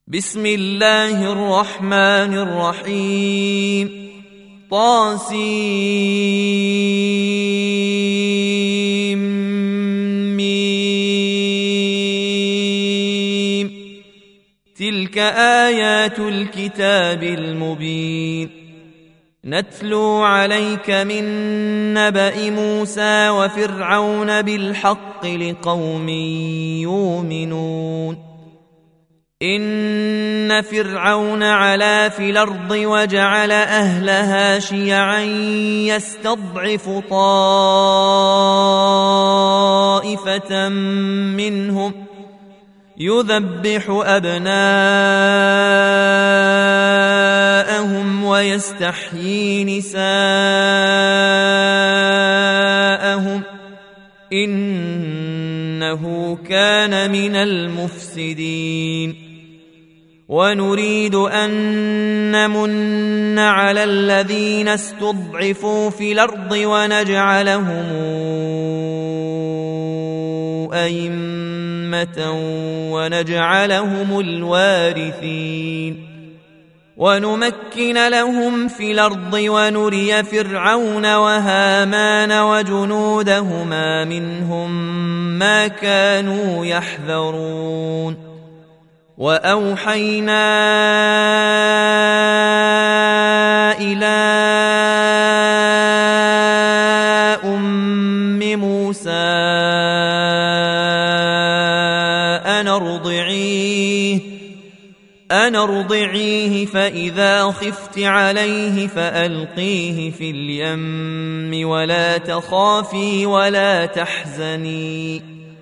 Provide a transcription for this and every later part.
بسم الله الرحمن الرحيم طاسيم تلك آيات الكتاب المبين نتلو عليك من نبأ موسى وفرعون بالحق لقوم يؤمنون إن فرعون علا في الأرض وجعل أهلها شيعا يستضعف طائفة منهم يذبح أبناءهم ويستحيي نساءهم إنه كان من المفسدين ونريد أن نمن على الذين استضعفوا في الأرض ونجعلهم أئمة ونجعلهم الوارثين ونمكن لهم في الأرض ونري فرعون وهامان وجنودهما منهم ما كانوا يحذرون وأوحينا إلى أم موسى أن ارضعيه فإذا خفت عليه فألقيه في اليم ولا تخافي ولا تحزني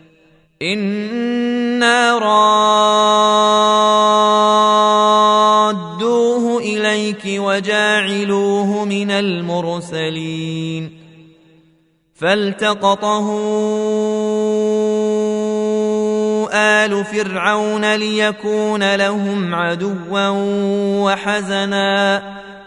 إنا رادوه إليك وجاعلوه من المرسلين فالتقطه آل فرعون ليكون لهم عدوا وحزنا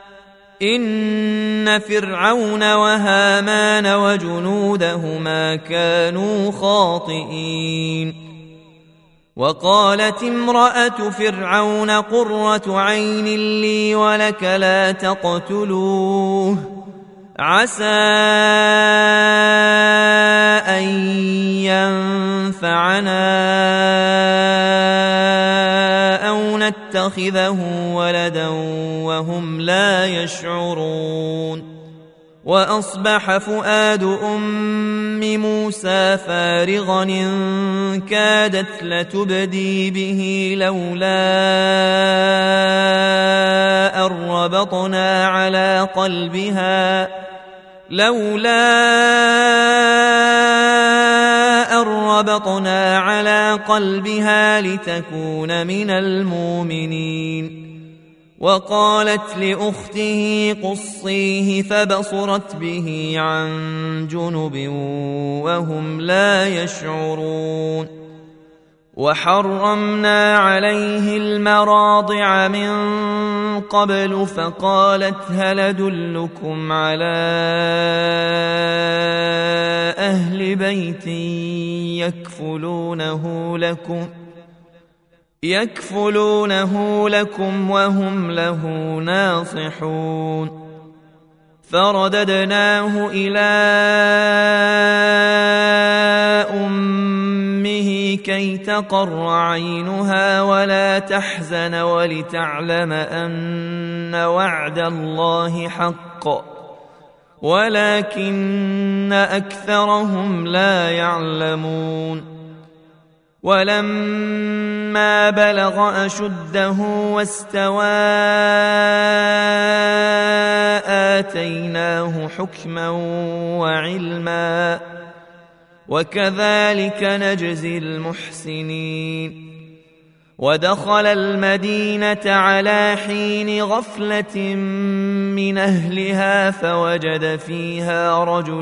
إن فرعون وهامان وجنودهما كانوا خاطئين وقالت امرأة فرعون قرة عين لي ولك لا تقتلوه عسى أن ينفعنا أو نتخذه ولدا وهم لا يشعرون وأصبح فؤاد أم موسى فارغا إن كادت لتبدي به لولا أن ربطنا على قلبها لتكون من المؤمنين وقالت لأخته قصيه فبصرت به عن جنب وهم لا يشعرون وحرمنا عليه المراضع من قبل فقالت هل أدلكم على أهل بيت يكفلونه لكم وهم له ناصحون فرددناه إلى أمه كي تقر عينها ولا تحزن ولتعلم أن وعد الله حق ولكن أكثرهم لا يعلمون ولما بلغ أشده واستوى آتيناه حكما وعلما وكذلك نجزي المحسنين ودخل المدينة على حين غفلة من أهلها فوجد فيها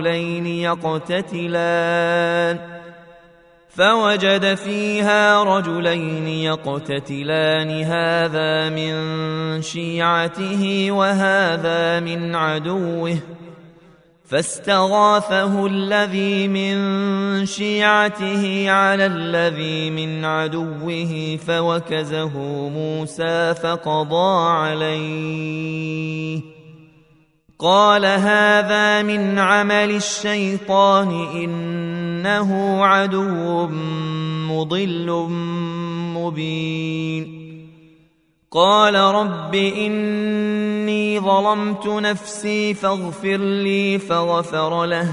رجلين يقتتلان هذا من شيعته وهذا من عدوه فاستغاثه الذي من شيعته على الذي من عدوه فوكزه موسى فقضى عليه قال هذا من عمل الشيطان إنه عدو مضل مبين قال رب إني ظلمت نفسي فاغفر لي فغفر له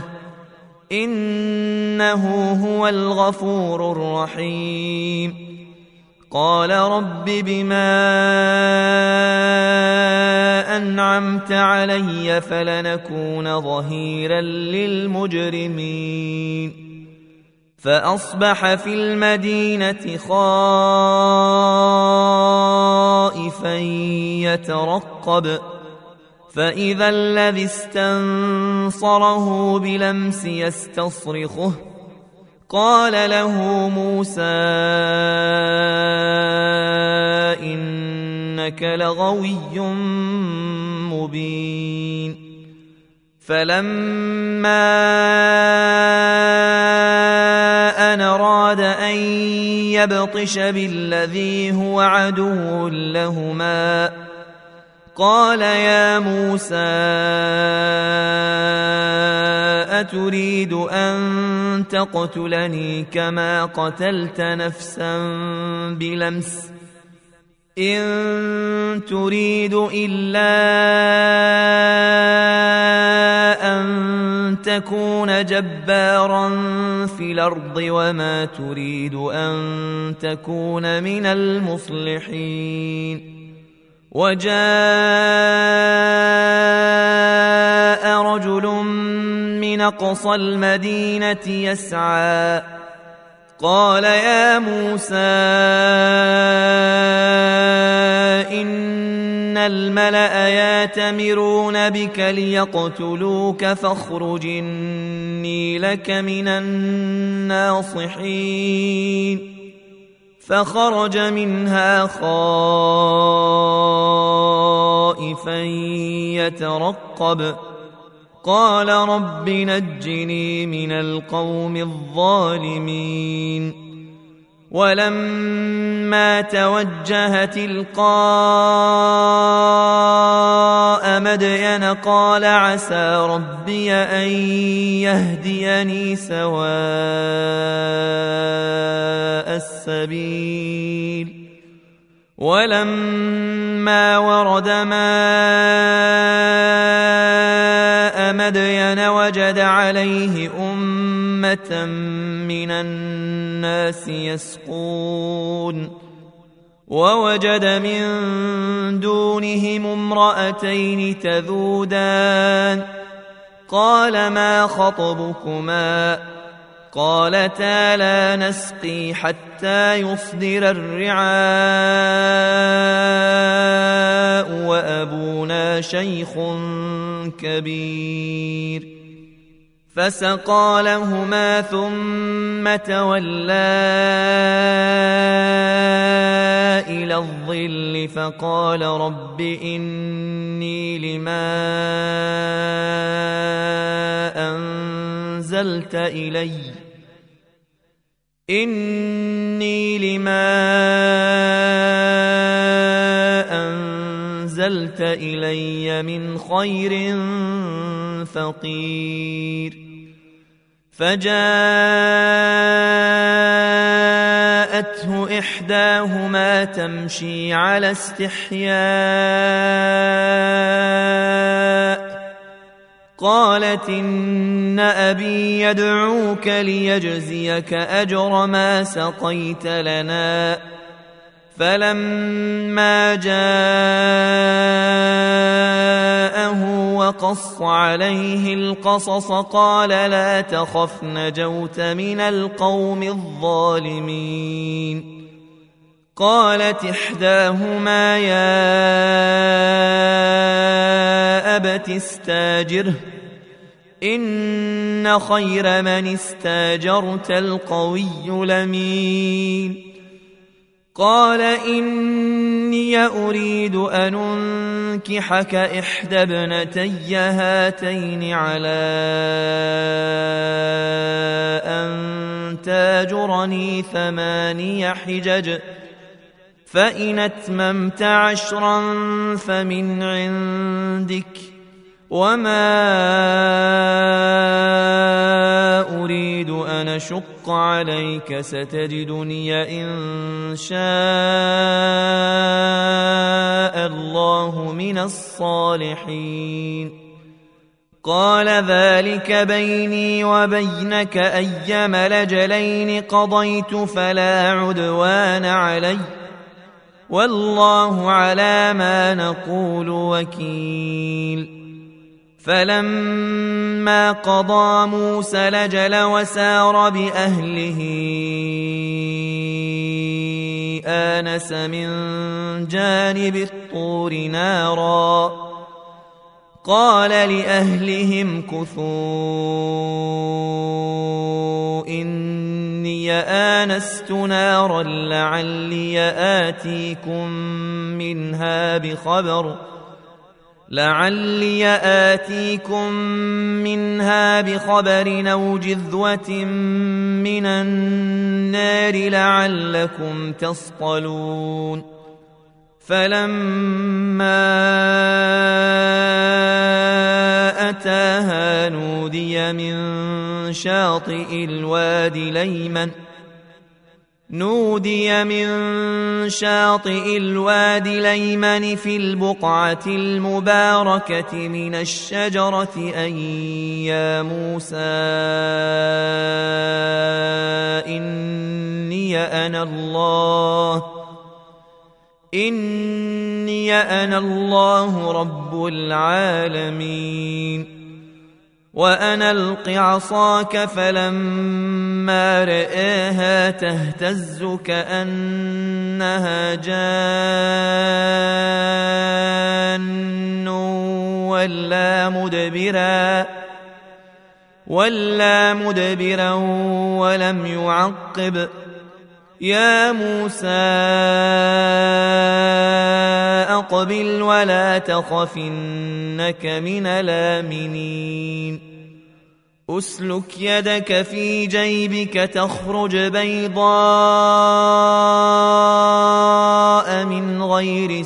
إنه هو الغفور الرحيم قال رب بما أنعمت علي فلنكون ظهيرا للمجرمين فأصبح في المدينة خائفا يترقب فإذا الذي استنصره بلمس يستصرخه قال له موسى إنك لغوي مبين فلما أن أراد أن يبطش بالذي هو عدو لهما قال يا موسى أتريد أن تقتلني كما قتلت نفسا بلمس إن تريد إلا أن تكون جبارا في الأرض وما تريد أن تكون من المصلحين وجاء رجل من أقصى المدينة يسعى قال يا موسى إن الملأ يأتمرون بك ليقتلوك فاخرج إني لك من الناصحين فخرج منها خائفا يترقب قال رب نجني من القوم الظالمين ولما توجه تلقاء مدين قال عسى ربي أن يهديني سواء السبيل ولما ورد ماء مدين وجد عليه أمة من الناس يسقون ووجد من دونهم امرأتين تذودان قال ما خطبكما قالتا لا نسقي حتى يصدر الرعاء وأبونا شيخ كبير فسقى لهما ثم تولى إلى الظل فقال رب إني لما أنزلت إلي من خير فقير فجاءته إحداهما تمشي على استحياء قالت إن أبي يدعوك ليجزيك أجر ما سقيت لنا فلما جاءه وقص عليه القصص قال لا تخف نجوت من القوم الظالمين قالت إحداهما يا أبت استاجره إن خير من استاجرت القوي الأمين قال إني أريد أن أنكحك إحدى ابنتي هاتين على أن تاجرني 8 حجج فإن أتممت 10 فمن عندك وما أريد أن أشق عليك ستجدني إن شاء الله من الصالحين قال ذلك بيني وبينك أيما الأجلين قضيت فلا عدوان علي والله على ما نقول وكيل فلما قضى موسى الأجل وسار بأهله آنس من جانب الطور نارا قال لأهلهم كثوا إني آنست نارا لعلي آتيكم منها بخبر أو جذوة من النار لعلكم تصطلون فلما أتاها نودي من شاطئ الوادي الأيمن في البقعة المباركة من الشجرة أن يا موسى إني أنا الله رب العالمين وأن ألق عصاك فلما رآها تهتز كأنها جان ولا مدبرا ولم يعقب يا موسى أقبل ولا تخف إنك من الآمنين أسلك يدك في جيبك تخرج بيضاء من غير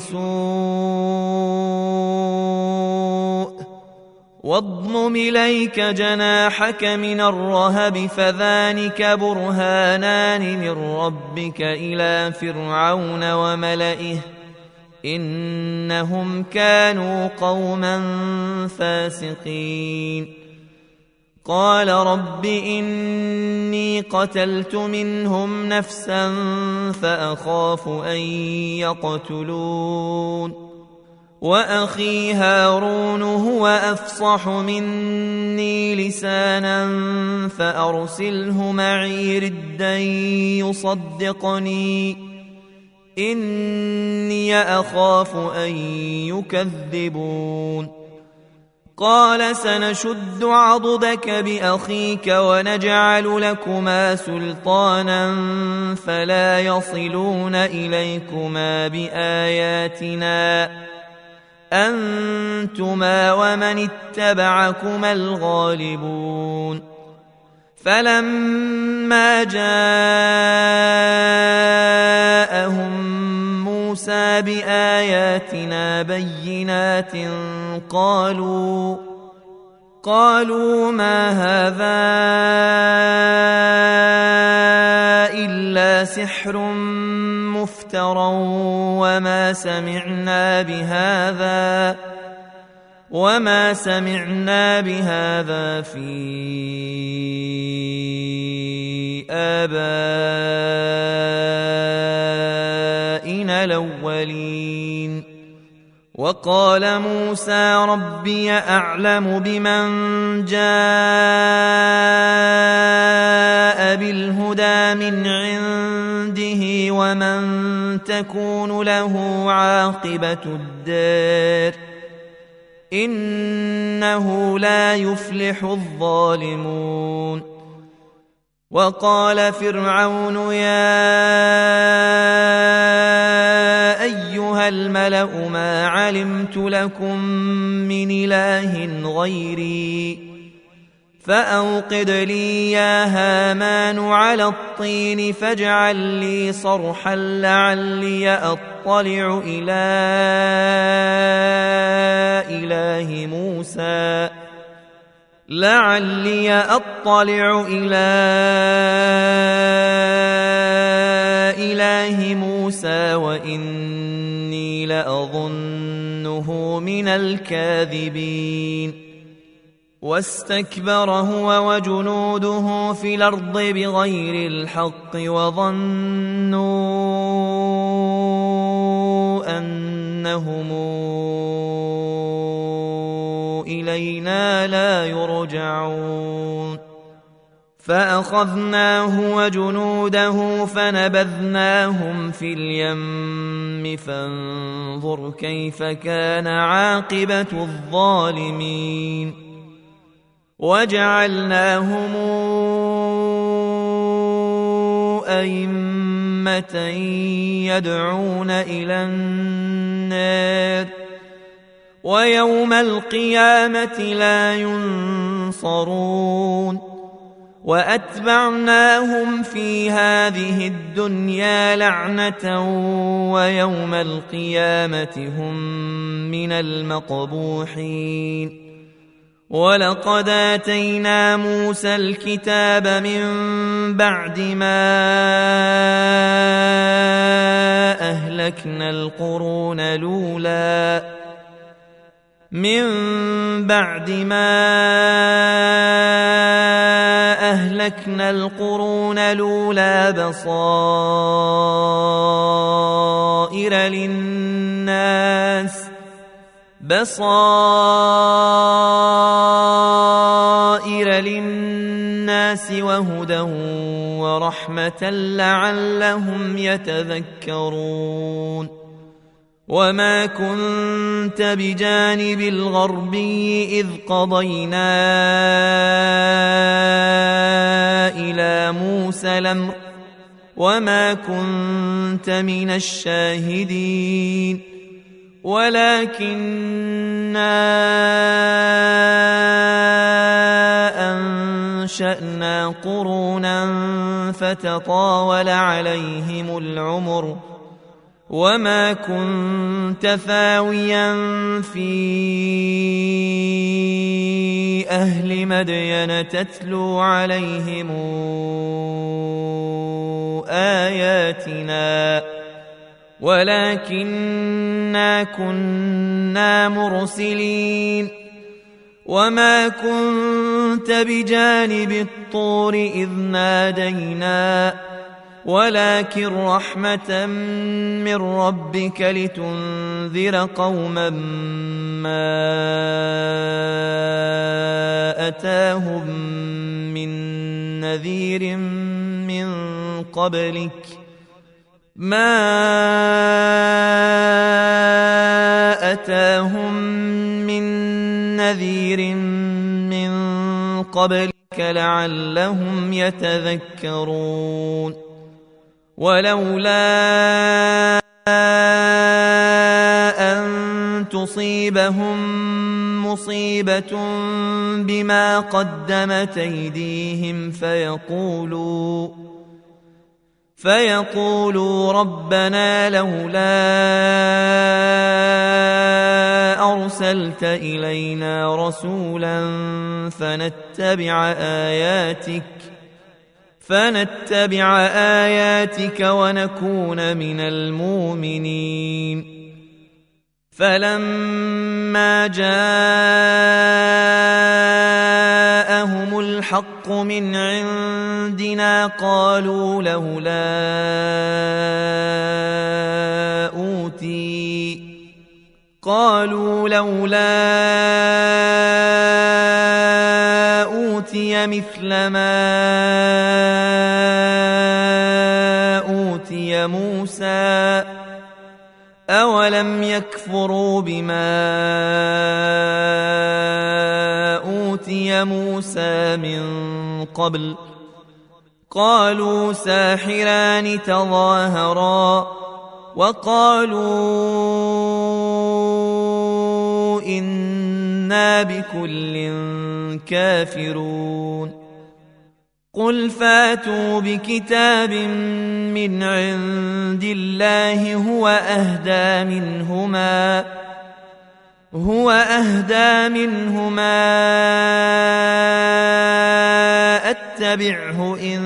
سوء واضمم إليك جناحك من الرهب فذلك برهانان من ربك إلى فرعون وملئه إنهم كانوا قوما فاسقين قال رب إني قتلت منهم نفسا فأخاف أن يقتلون وأخي هارون هو أفصح مني لسانا فأرسله معي ردا يصدقني إني أخاف أن يكذبون قال سنشد عضدك بأخيك ونجعل لكما سلطانا فلا يصلون إليكما بآياتنا أنتما ومن اتبعكما الغالبون فلما جاءهم موسى بآياتنا بينات قالوا ما هذا إلا سحر مفترى وما سمعنا بهذا في آبائنا الأولين وقال موسى ربي أعلم بمن جاء بالهدى من عنده ومن تكون له عاقبة الدار إنه لا يفلح الظالمون وقال فرعون يا أيها الملأ ما علمت لكم من إله غيري فأوقد لي يا هامان على الطين فاجعل لي صرحا لعلي أطلع إلى إله موسى وإني لأظنه من الكاذبين واستكبر هو وجنوده في الأرض بغير الحق وظنوا أنهم إلينا لا يرجعون فأخذناه وجنوده فنبذناهم في اليم فانظر كيف كان عاقبة الظالمين وجعلناهم أئمة يدعون إلى النار ويوم القيامة لا ينصرون وأتبعناهم في هذه الدنيا لعنة ويوم القيامة هم من المقبوحين ولقد آتينا موسى الكتاب من بعد ما أهلكنا القرون الأولى بصائر للناس وهدى ورحمة لعلهم يتذكرون وما كنت بجانب الغربي إذ قضينا إلى موسى الأمر وما كنت من الشاهدين ولكننا أنشأنا قرونا فتطاول عليهم العمر وما كنت ثاويا في أهل مدين تتلو عليهم آياتنا ولكننا كنا مرسلين وما كنت بجانب الطور إذ نادينا ولكن رحمة من ربك لتنذر قوما ما أتاهم من نذير من قبلك لعلهم يتذكرون ولولا أن تصيبهم مصيبة بما قدمت أيديهم فيقولوا ربنا لولا أرسلت إلينا رسولا فنتبع آياتك ونكون من المؤمنين فلما جاءهم الحق من عندنا قالوا لولا أوتي مثل ما أوتي موسى أولم يكفروا بما أوتي موسى من قبل قالوا ساحران تظاهرا وقالوا إنا بكل كافرون قل فاتوا بكتاب من عند الله هو أهدى منهما أتبعه إن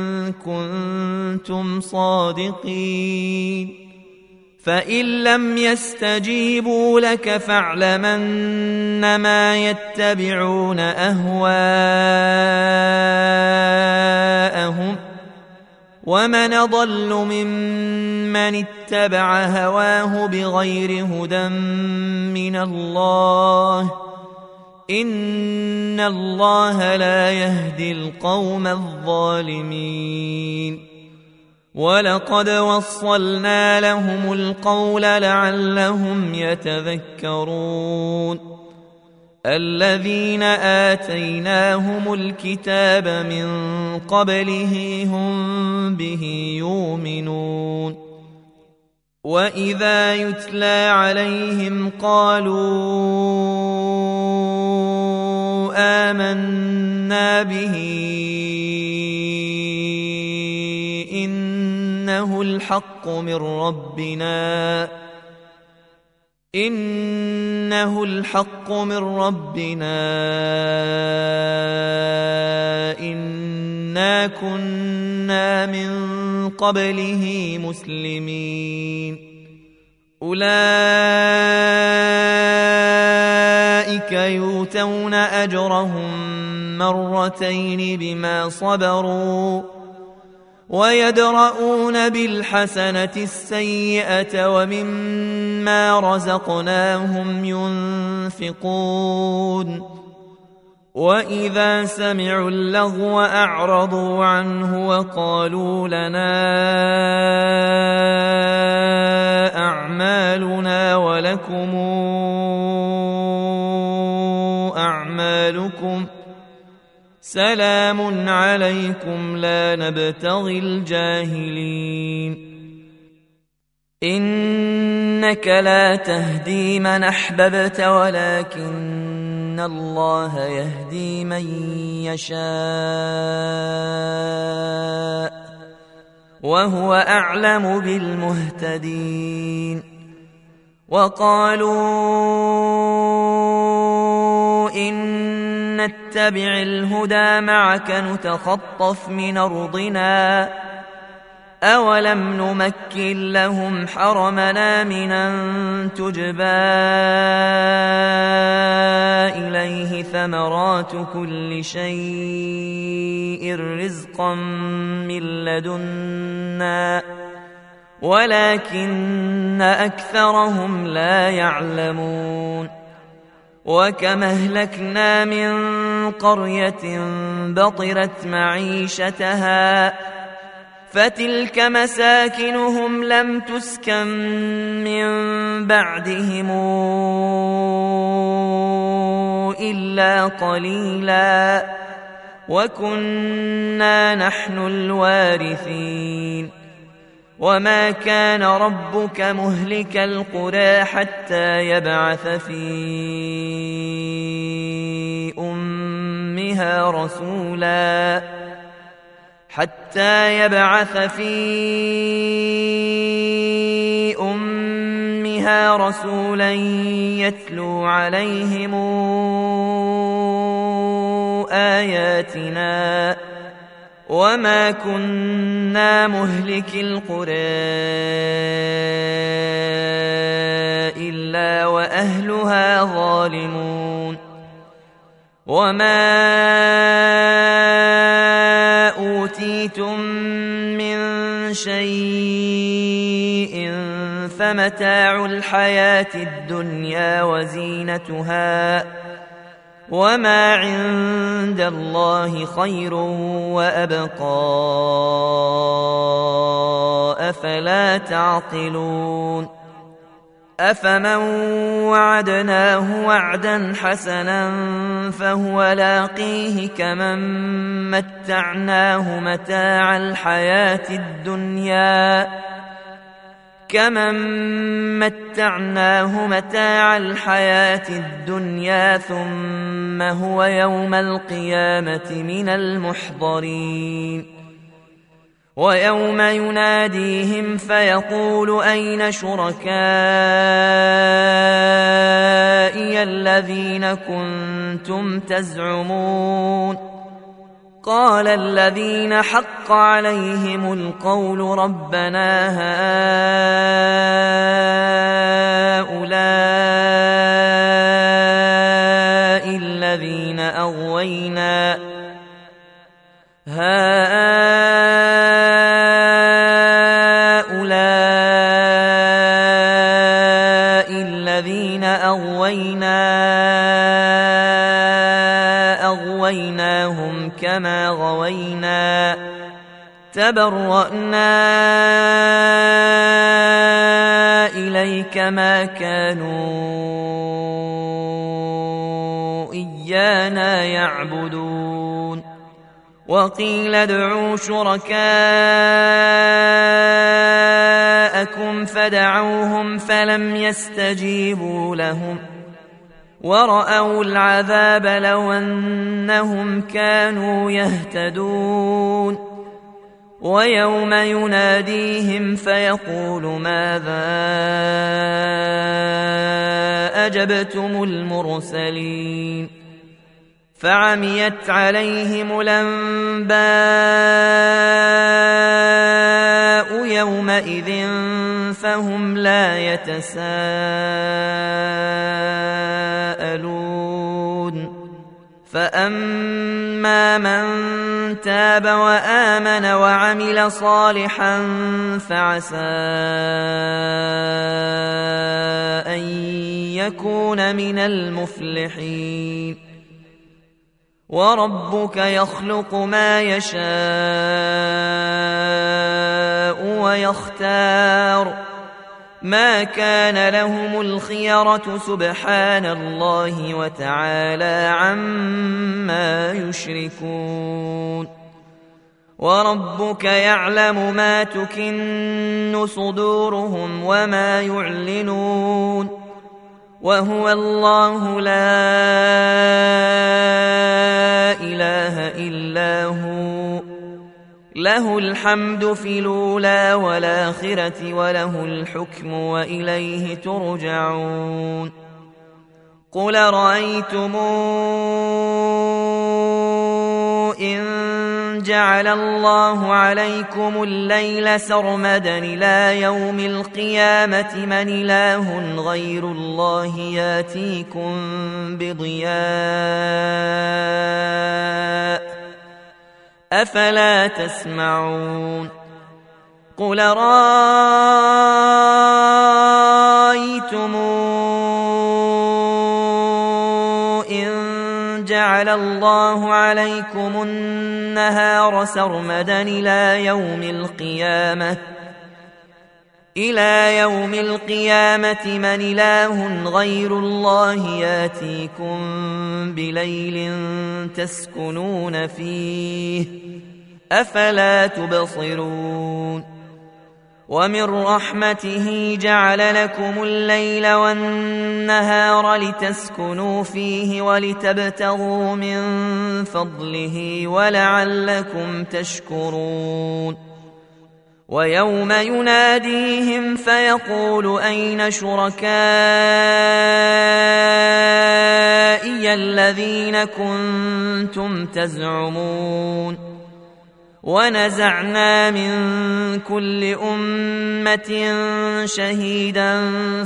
كنتم صادقين فإن لم يستجيبوا لك فاعلم أنما يتبعون أهواءهم ومن أضل ممن اتبع هواه بغير هدى من الله إن الله لا يهدي القوم الظالمين ولقد وصلنا لهم القول لعلهم يتذكرون الذين آتيناهم الكتاب من قبله هم به يؤمنون وإذا يتلى عليهم قالوا آمنا به إنه الحق من ربنا إنا كنا من قبله مسلمين أولئك يؤتون أجرهم مرتين بما صبروا ويدرؤون بالحسنة السيئة ومما رزقناهم ينفقون وإذا سمعوا اللغو أعرضوا عنه وقالوا لنا أعمالنا ولكم أعمالكم سلام عليكم لا نبتغي الجاهلين إنك لا تهدي من أحببت ولكن الله يهدي من يشاء وهو أعلم بالمهتدين وقالوا إن نتبع الهدى معك نتخطف من أرضنا أولم نمكن لهم حرمنا من أن تجبى إليه ثمرات كل شيء رزقا من لدنا ولكن أكثرهم لا يعلمون وكما أهلكنا من قرية بطرت معيشتها فتلك مساكنهم لم تسكن من بعدهم إلا قليلا وكنا نحن الوارثين وما كان ربك مهلك القرى حتى يبعث في أمها رسولا يتلو عليهم آياتنا وما كنا مهلك القرى إلا وأهلها ظالمون وما أوتيتم من شيء فمتاع الحياة الدنيا وزينتها وما عند الله خير وأبقى أفلا تعقلون أفمن وعدناه وعدا حسنا فهو لاقيه كمن متعناه متاع الحياة الدنيا ثم هو يوم القيامة من المحضرين ويوم يناديهم فيقول أين شركائي الذين كنتم تزعمون قال الذين حق عليهم القول ربنا هؤلاء الذين أغويناهم كما غوينا تبرأنا إليك ما كانوا إيانا يعبدون وقيل ادعوا شركاءكم فدعوهم فلم يستجيبوا لهم ورأوا العذاب لو أنهم كانوا يهتدون ويوم يناديهم فيقول ماذا أجبتم المرسلين فعميت عليهم الأنباء يومئذ فهم لا يتساءلون فأما من تاب وآمن وعمل صالحا فعسى أن يكون من المفلحين وربك يخلق ما يشاء ويختار ما كان لهم الخيرة سبحان الله وتعالى عما يشركون وربك يعلم ما تكن صدورهم وما يعلنون وهو الله لا إله إلا هو له الحمد في الأولى والآخرة وله الحكم وإليه ترجعون قل رأيتم إن جعل الله عليكم الليل سرمدا إلى يوم القيامة من إله غير الله ياتيكم بضياء أفلا تسمعون قل رأيتم إن جعل الله عليكم النهار سرمدا إلى يوم القيامة من إله غير الله ياتيكم بليل تسكنون فيه أفلا تبصرون ومن رحمته جعل لكم الليل والنهار لتسكنوا فيه ولتبتغوا من فضله ولعلكم تشكرون ويوم يناديهم فيقول أين شركائي الذين كنتم تزعمون ونزعنا من كل أمة شهيدا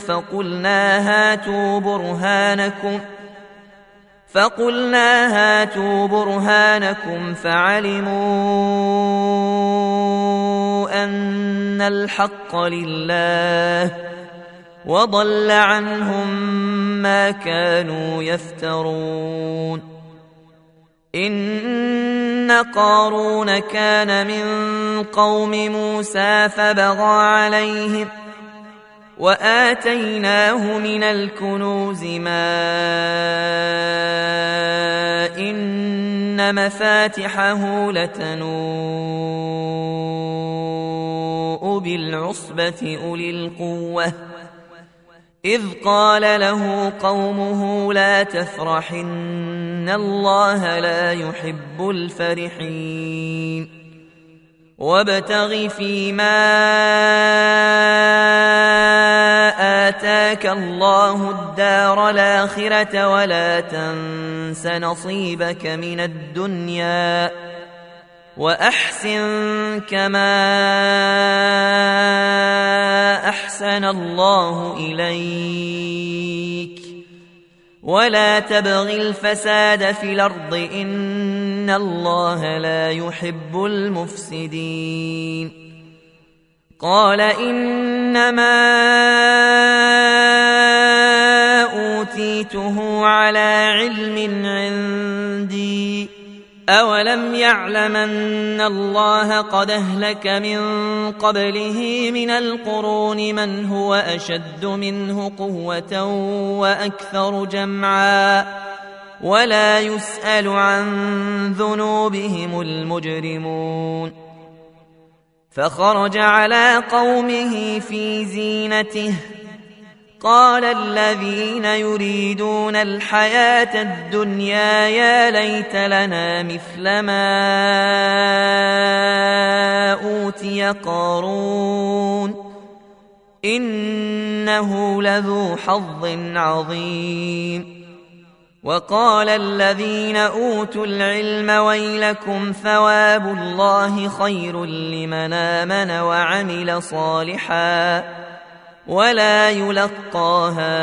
فقلنا هاتوا برهانكم فعلموا أن الحق لله وضل عنهم ما كانوا يفترون إن قارون كان من قوم موسى فبغى عليهم وآتيناه من الكنوز ما إن مفاتحه لتنوء بالعصبة أولي القوة إذ قال له قومه لا تفرح إن الله لا يحب الفرحين وابتغ فيما آتاك الله الدار الآخرة ولا تنس نصيبك من الدنيا وأحسن كما أحسن الله إليك ولا تبغ الفساد في الأرض إن الله لا يحب المفسدين قال إنما أوتيته على علم عندي أولم يعلم أن الله قد أهلك من قبله من القرون من هو أشد منه قوة وأكثر جمعا ولا يسأل عن ذنوبهم المجرمون فخرج على قومه في زينته قال الذين يريدون الحياة الدنيا يا ليت لنا مثل ما أوتي قارون إنه لذو حظ عظيم وقال الذين أوتوا العلم ويلكم ثواب الله خير لمن آمن وعمل صالحا ولا يلقاها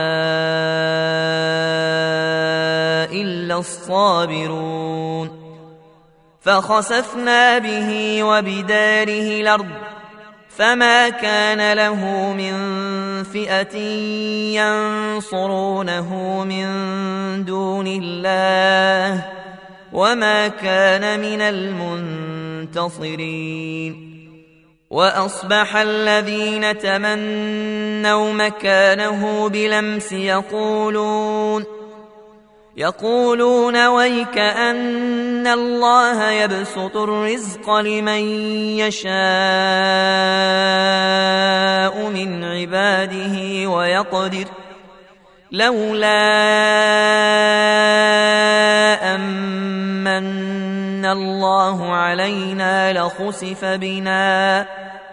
إلا الصابرون فخسفنا به وبداره الأرض فما كان له من فئة ينصرونه من دون الله وما كان من المنتصرين وأصبح الذين تمنوا مكانه بلمس يقولون ويك أن الله يبسط الرزق لمن يشاء من عباده ويقدر لولا أمن الله علينا لخسف بنا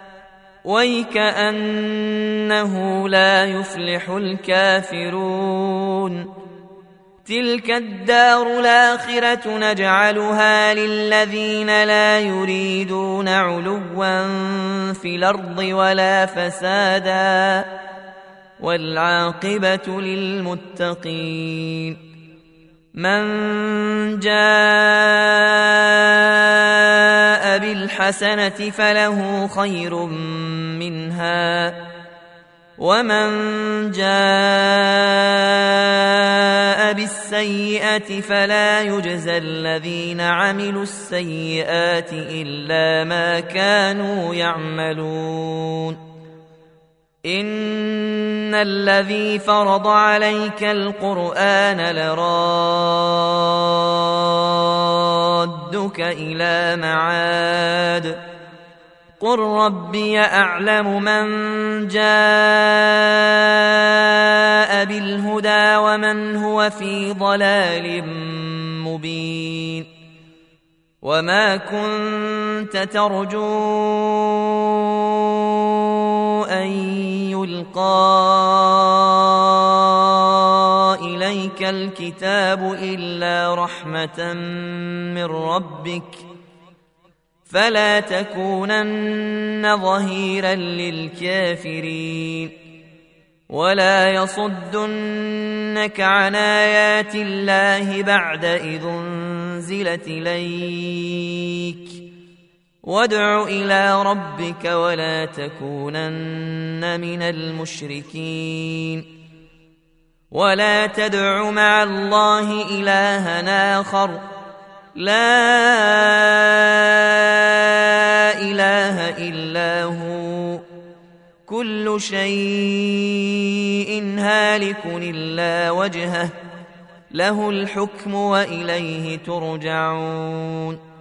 ويكأنه لا يفلح الكافرون تلك الدار الآخرة نجعلها للذين لا يريدون علوا في الأرض ولا فسادا والعاقبة للمتقين من جاء بالحسنة فله خير منها ومن جاء بالسيئة فلا يجزى الذين عملوا السيئات إلا ما كانوا يعملون إن الذي فرض عليك القرآن لرادك إلى معاد قل ربي أعلم من جاء بالهدى ومن هو في ضلال مبين وما كنت ترجو أن يلقى إليك الكتاب إلا رحمة من ربك فلا تكونن ظهيرا للكافرين ولا يصدنك عن آيات الله بعد إذ أنزلت إليك وادع إلى ربك ولا تكونن من المشركين ولا تدع مع الله إلها آخر لا إله إلا هو كل شيء هالك إلا وجهه له الحكم وإليه ترجعون